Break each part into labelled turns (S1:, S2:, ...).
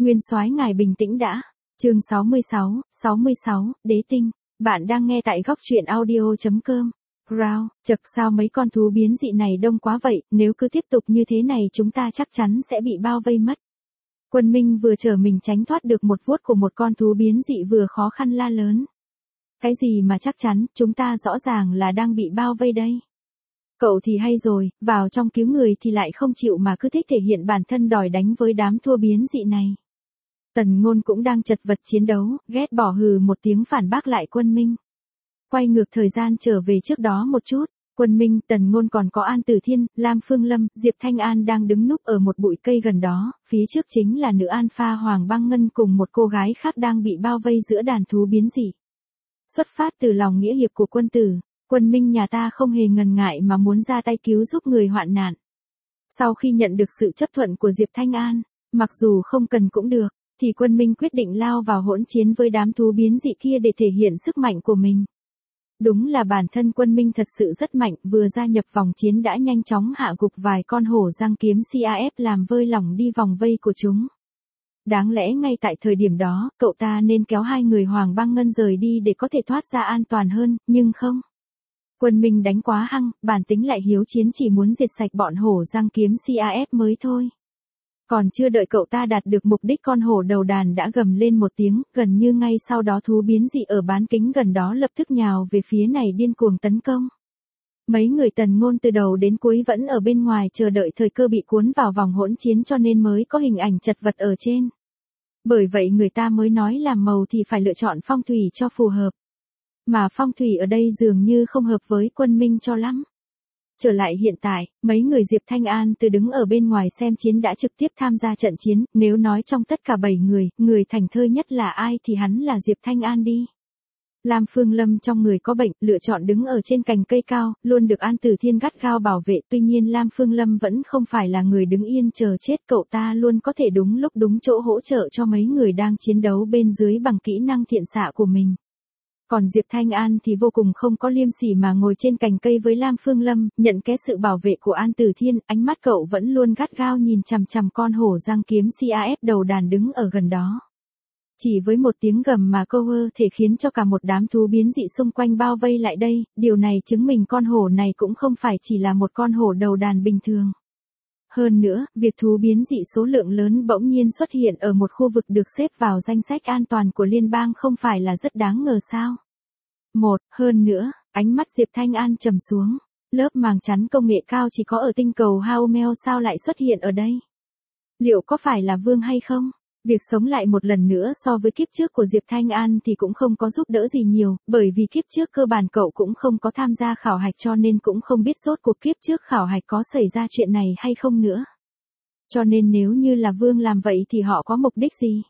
S1: Nguyên soái ngài bình tĩnh đã. Chương 66, Đế tinh. Bạn đang nghe tại góc truyện audio.com. Ground, chật sao mấy con thú biến dị này đông quá vậy, nếu cứ tiếp tục như thế này chúng ta chắc chắn sẽ bị bao vây mất. Quân Minh vừa trở mình tránh thoát được một vuốt của một con thú biến dị vừa khó khăn la lớn. Cái gì mà chắc chắn, chúng ta rõ ràng là đang bị bao vây đây. Cậu thì hay rồi, vào trong cứu người thì lại không chịu mà cứ thích thể hiện bản thân đòi đánh với đám thua biến dị này. Tần Ngôn cũng đang chật vật chiến đấu, ghét bỏ hừ một tiếng phản bác lại Quân Minh. Quay ngược thời gian trở về trước đó một chút, Quân Minh, Tần Ngôn còn có An Tử Thiên, Lam Phương Lâm, Diệp Thanh An đang đứng núp ở một bụi cây gần đó, phía trước chính là nữ alpha Hoàng Băng Ngân cùng một cô gái khác đang bị bao vây giữa đàn thú biến dị. Xuất phát từ lòng nghĩa hiệp của quân tử, Quân Minh nhà ta không hề ngần ngại mà muốn ra tay cứu giúp người hoạn nạn. Sau khi nhận được sự chấp thuận của Diệp Thanh An, mặc dù không cần cũng được, thì Quân Minh quyết định lao vào hỗn chiến với đám thú biến dị kia để thể hiện sức mạnh của mình. Đúng là bản thân Quân Minh thật sự rất mạnh, vừa gia nhập vòng chiến đã nhanh chóng hạ gục vài con hổ răng kiếm CAF làm vơi lỏng đi vòng vây của chúng. Đáng lẽ ngay tại thời điểm đó, cậu ta nên kéo hai người Hoàng Băng Ngân rời đi để có thể thoát ra an toàn hơn, nhưng không. Quân Minh đánh quá hăng, bản tính lại hiếu chiến chỉ muốn diệt sạch bọn hổ răng kiếm CAF mới thôi. Còn chưa đợi cậu ta đạt được mục đích con hổ đầu đàn đã gầm lên một tiếng, gần như ngay sau đó thú biến dị ở bán kính gần đó lập tức nhào về phía này điên cuồng tấn công. Mấy người Tần Ngôn từ đầu đến cuối vẫn ở bên ngoài chờ đợi thời cơ bị cuốn vào vòng hỗn chiến cho nên mới có hình ảnh chật vật ở trên. Bởi vậy người ta mới nói làm màu thì phải lựa chọn phong thủy cho phù hợp. Mà phong thủy ở đây dường như không hợp với Quân Minh cho lắm. Trở lại hiện tại, mấy người Diệp Thanh An từ đứng ở bên ngoài xem chiến đã trực tiếp tham gia trận chiến, nếu nói trong tất cả 7 người, người thành thơi nhất là ai thì hắn là Diệp Thanh An đi. Lam Phương Lâm trong người có bệnh, lựa chọn đứng ở trên cành cây cao, luôn được An Tử Thiên gắt gao bảo vệ, tuy nhiên Lam Phương Lâm vẫn không phải là người đứng yên chờ chết, cậu ta luôn có thể đúng lúc đúng chỗ hỗ trợ cho mấy người đang chiến đấu bên dưới bằng kỹ năng thiện xạ của mình. Còn Diệp Thanh An thì vô cùng không có liêm sỉ mà ngồi trên cành cây với Lam Phương Lâm, nhận cái sự bảo vệ của An Tử Thiên, ánh mắt cậu vẫn luôn gắt gao nhìn chằm chằm con hổ răng kiếm CAF đầu đàn đứng ở gần đó. Chỉ với một tiếng gầm mà cover thể khiến cho cả một đám thú biến dị xung quanh bao vây lại đây, điều này chứng minh con hổ này cũng không phải chỉ là một con hổ đầu đàn bình thường. Hơn nữa, việc thú biến dị số lượng lớn bỗng nhiên xuất hiện ở một khu vực được xếp vào danh sách an toàn của liên bang không phải là rất đáng ngờ sao? Hơn nữa, ánh mắt Diệp Thanh An trầm xuống, lớp màng chắn công nghệ cao chỉ có ở tinh cầu Haomel sao lại xuất hiện ở đây? Liệu có phải là vương hay không? Việc sống lại một lần nữa so với kiếp trước của Diệp Thanh An thì cũng không có giúp đỡ gì nhiều, bởi vì kiếp trước cơ bản cậu cũng không có tham gia khảo hạch cho nên cũng không biết rốt cuộc kiếp trước khảo hạch có xảy ra chuyện này hay không nữa. Cho nên nếu như là vương làm vậy thì họ có mục đích gì?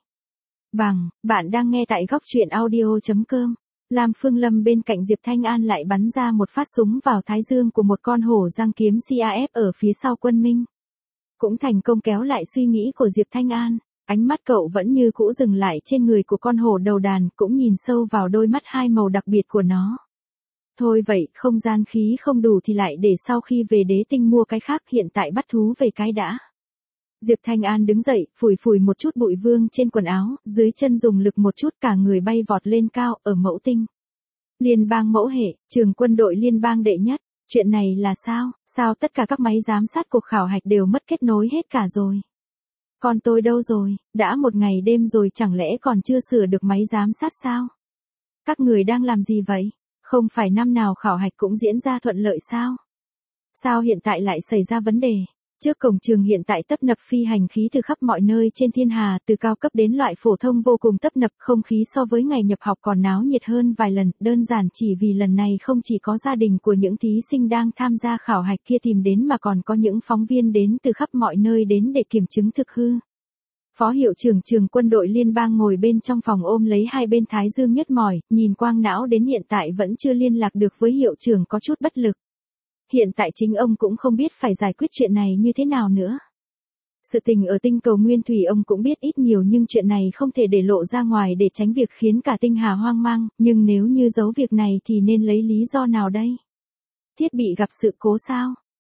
S1: Bạn đang nghe tại góc truyện audio.com. Lam Phương Lâm bên cạnh Diệp Thanh An lại bắn ra một phát súng vào thái dương của một con hổ răng kiếm CAF ở phía sau Quân Minh. Cũng thành công kéo lại suy nghĩ của Diệp Thanh An. Ánh mắt cậu vẫn như cũ dừng lại trên người của con hổ đầu đàn, cũng nhìn sâu vào đôi mắt hai màu đặc biệt của nó. Thôi vậy, không gian khí không đủ thì lại để sau khi về Đế tinh mua cái khác, hiện tại bắt thú về cái đã. Diệp Thanh An đứng dậy, phủi một chút bụi vương trên quần áo, dưới chân dùng lực một chút cả người bay vọt lên cao, ở mẫu tinh. Liên bang mẫu hệ, trường quân đội liên bang đệ nhất, chuyện này là sao? Sao tất cả các máy giám sát cuộc khảo hạch đều mất kết nối hết cả rồi? Còn tôi đâu rồi, đã một ngày đêm rồi chẳng lẽ còn chưa sửa được máy giám sát sao? Các người đang làm gì vậy? Không phải năm nào khảo hạch cũng diễn ra thuận lợi sao? Sao hiện tại lại xảy ra vấn đề? Trước cổng trường hiện tại tấp nập phi hành khí từ khắp mọi nơi trên thiên hà, từ cao cấp đến loại phổ thông vô cùng tấp nập, không khí so với ngày nhập học còn náo nhiệt hơn vài lần, đơn giản chỉ vì lần này không chỉ có gia đình của những thí sinh đang tham gia khảo hạch kia tìm đến mà còn có những phóng viên đến từ khắp mọi nơi đến để kiểm chứng thực hư. Phó hiệu trưởng trường quân đội liên bang ngồi bên trong phòng ôm lấy hai bên thái dương nhức mỏi, nhìn quang não đến hiện tại vẫn chưa liên lạc được với hiệu trưởng có chút bất lực. Hiện tại chính ông cũng không biết phải giải quyết chuyện này như thế nào nữa. Sự tình ở tinh cầu Nguyên Thủy ông cũng biết ít nhiều nhưng chuyện này không thể để lộ ra ngoài để tránh việc khiến cả tinh hà hoang mang, nhưng nếu như giấu việc này thì nên lấy lý do nào đây? Thiết bị gặp sự cố sao?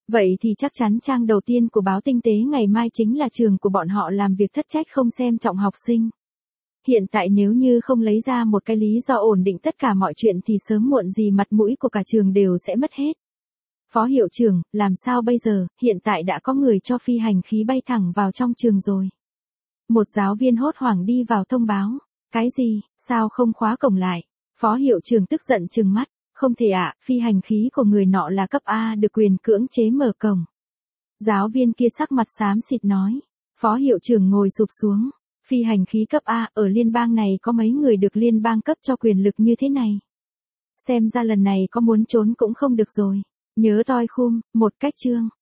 S1: Vậy thì chắc chắn trang đầu tiên của báo Tinh tế ngày mai chính là trường của bọn họ làm việc thất trách không xem trọng học sinh. Hiện tại nếu như không lấy ra một cái lý do ổn định tất cả mọi chuyện thì sớm muộn gì mặt mũi của cả trường đều sẽ mất hết. Phó hiệu trưởng, làm sao bây giờ, hiện tại đã có người cho phi hành khí bay thẳng vào trong trường rồi. Một giáo viên hốt hoảng đi vào thông báo. Cái gì, sao không khóa cổng lại? Phó hiệu trưởng tức giận trừng mắt. Không thể ạ, phi hành khí của người nọ là cấp A được quyền cưỡng chế mở cổng. Giáo viên kia sắc mặt xám xịt nói. Phó hiệu trưởng ngồi sụp xuống. Phi hành khí cấp A ở liên bang này có mấy người được liên bang cấp cho quyền lực như thế này. Xem ra lần này có muốn trốn cũng không được rồi. Nhớ toi khum, một cách chương.